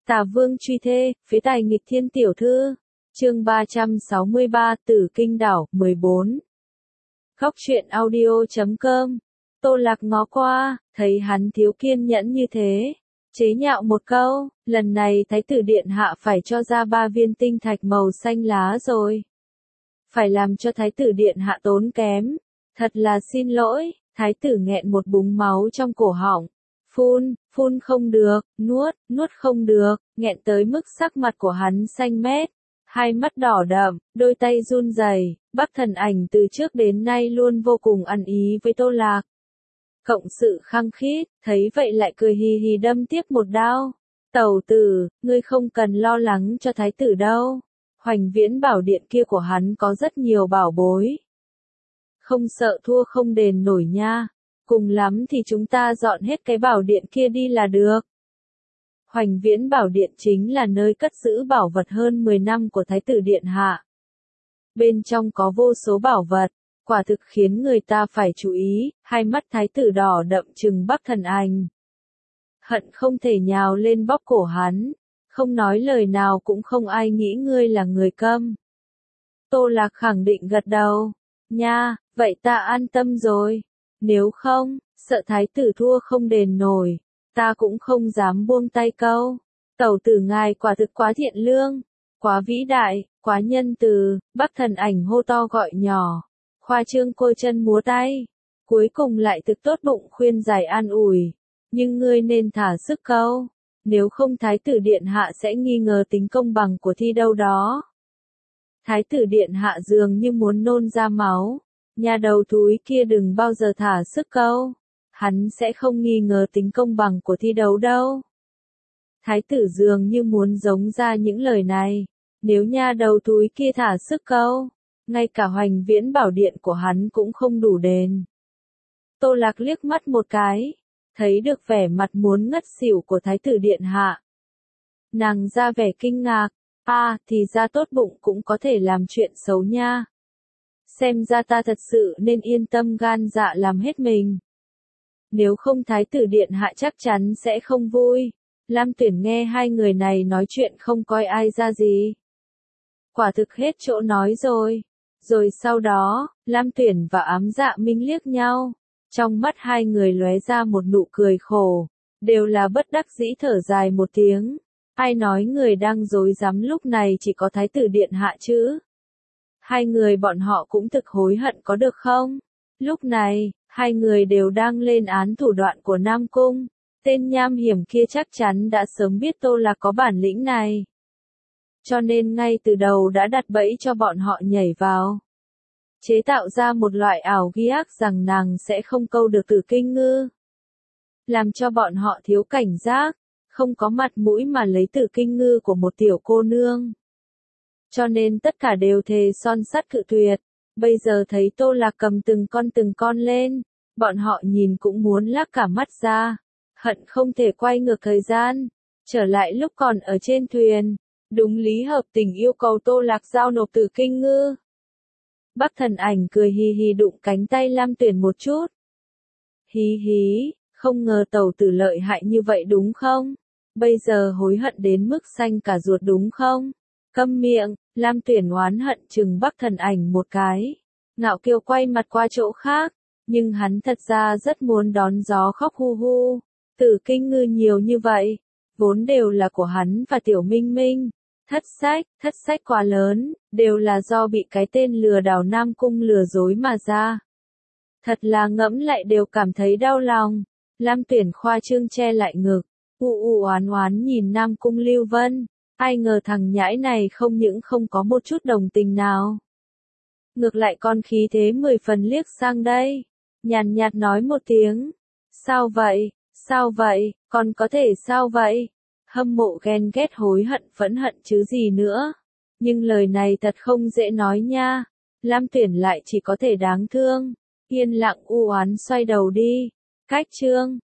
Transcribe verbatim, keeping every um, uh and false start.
Tả Vương truy thê, phế tài nghịch thiên tiểu thư. Chương ba trăm sáu mươi ba, Tử Kinh Đảo, mười bốn. Góc truyện audio chấm com. Tô Lạc ngó qua, thấy hắn thiếu kiên nhẫn như thế, chế nhạo một câu, lần này Thái tử điện hạ phải cho ra ba viên tinh thạch màu xanh lá rồi. Phải làm cho Thái tử điện hạ tốn kém. Thật là xin lỗi. Thái tử nghẹn một búng máu trong cổ họng. Phun, phun không được, nuốt, nuốt không được, nghẹn tới mức sắc mặt của hắn xanh mét. Hai mắt đỏ đậm, đôi tay run rẩy. Bắc Thần Ảnh từ trước đến nay luôn vô cùng ăn ý với Tô Lạc. Cộng sự khăng khít, thấy vậy lại cười hì hì đâm tiếp một đao. Tẩu tử, ngươi không cần lo lắng cho thái tử đâu. Hoành Viễn bảo điện kia của hắn có rất nhiều bảo bối. Không sợ thua không đền nổi nha. Cùng lắm thì chúng ta dọn hết cái bảo điện kia đi là được. Hoành Viễn bảo điện chính là nơi cất giữ bảo vật hơn mười năm của thái tử điện hạ. Bên trong có vô số bảo vật, quả thực khiến người ta phải chú ý. Hai mắt thái tử đỏ đậm trừng Bắc Thần Ảnh. Hận không thể nhào lên bóp cổ hắn, không nói lời nào cũng không ai nghĩ ngươi là người câm. Tô Lạc khẳng định gật đầu. Nha, vậy ta an tâm rồi. Nếu không, sợ thái tử thua không đền nổi, ta cũng không dám buông tay câu. Tẩu tử ngài quả thực quá thiện lương, quá vĩ đại, quá nhân từ. Bắc Thần Ảnh hô to gọi nhỏ, khoa trương côi chân múa tay, cuối cùng lại thực tốt bụng khuyên giải an ủi. Nhưng ngươi nên thả sức câu, nếu không thái tử điện hạ sẽ nghi ngờ tính công bằng của thi đấu đó. Thái tử điện hạ dường như muốn nôn ra máu. Nhà đầu thúi kia đừng bao giờ thả sức câu. Hắn sẽ không nghi ngờ tính công bằng của thi đấu đâu. Thái tử dường như muốn giống ra những lời này. Nếu nhà đầu thúi kia thả sức câu, ngay cả Hoành Viễn bảo điện của hắn cũng không đủ đền. Tô Lạc liếc mắt một cái, thấy được vẻ mặt muốn ngất xỉu của thái tử điện hạ. Nàng ra vẻ kinh ngạc, à, thì ra tốt bụng cũng có thể làm chuyện xấu nha. Xem ra ta thật sự nên yên tâm gan dạ làm hết mình. Nếu không thái tử điện hạ chắc chắn sẽ không vui. Lam Tuyển nghe hai người này nói chuyện không coi ai ra gì. Quả thực hết chỗ nói rồi. Rồi sau đó, Lam Tuyển và Ám Dạ Minh liếc nhau. Trong mắt hai người lóe ra một nụ cười khổ. Đều là bất đắc dĩ thở dài một tiếng. Ai nói người đang rối rắm lúc này chỉ có thái tử điện hạ chứ? Hai người bọn họ cũng thực hối hận có được không? Lúc này, hai người đều đang lên án thủ đoạn của Nam Cung. Tên nham hiểm kia chắc chắn đã sớm biết Tô Lạc có bản lĩnh này. Cho nên ngay từ đầu đã đặt bẫy cho bọn họ nhảy vào. Chế tạo ra một loại ảo ghi ác rằng nàng sẽ không câu được Tử Kinh Ngư. Làm cho bọn họ thiếu cảnh giác, không có mặt mũi mà lấy Tử Kinh Ngư của một tiểu cô nương. Cho nên tất cả đều thề son sắt cự tuyệt. Bây giờ thấy Tô Lạc cầm từng con từng con lên, bọn họ nhìn cũng muốn lác cả mắt ra. Hận không thể quay ngược thời gian, trở lại lúc còn ở trên thuyền. Đúng lý hợp tình yêu cầu Tô Lạc giao nộp Tử Kinh Ngư. Bắc Thần Ảnh cười hì hì đụng cánh tay Lam Tuyển một chút. Hí hí, không ngờ tẩu tử lợi hại như vậy đúng không? Bây giờ hối hận đến mức xanh cả ruột đúng không? Câm miệng, Lam Tuyển oán hận chừng Bắc Thần Ảnh một cái. Ngạo kiều quay mặt qua chỗ khác, nhưng hắn thật ra rất muốn đón gió khóc hu hu. Tử Kinh Ngư nhiều như vậy, vốn đều là của hắn và Tiểu Minh Minh. Thất sách, thất sách quá lớn, đều là do bị cái tên lừa đảo Nam Cung lừa dối mà ra. Thật là ngẫm lại đều cảm thấy đau lòng. Lam Tuyển khoa trương che lại ngực, u u oán oán nhìn Nam Cung Lưu Vân. Ai ngờ thằng nhãi này không những không có một chút đồng tình nào. Ngược lại con khí thế mười phần liếc sang đây. Nhàn nhạt nói một tiếng. Sao vậy, sao vậy, còn có thể sao vậy? Hâm mộ ghen ghét hối hận phẫn hận chứ gì nữa. Nhưng lời này thật không dễ nói nha. Lam Tuyển lại chỉ có thể đáng thương. Yên lặng u oán xoay đầu đi. Cách chương.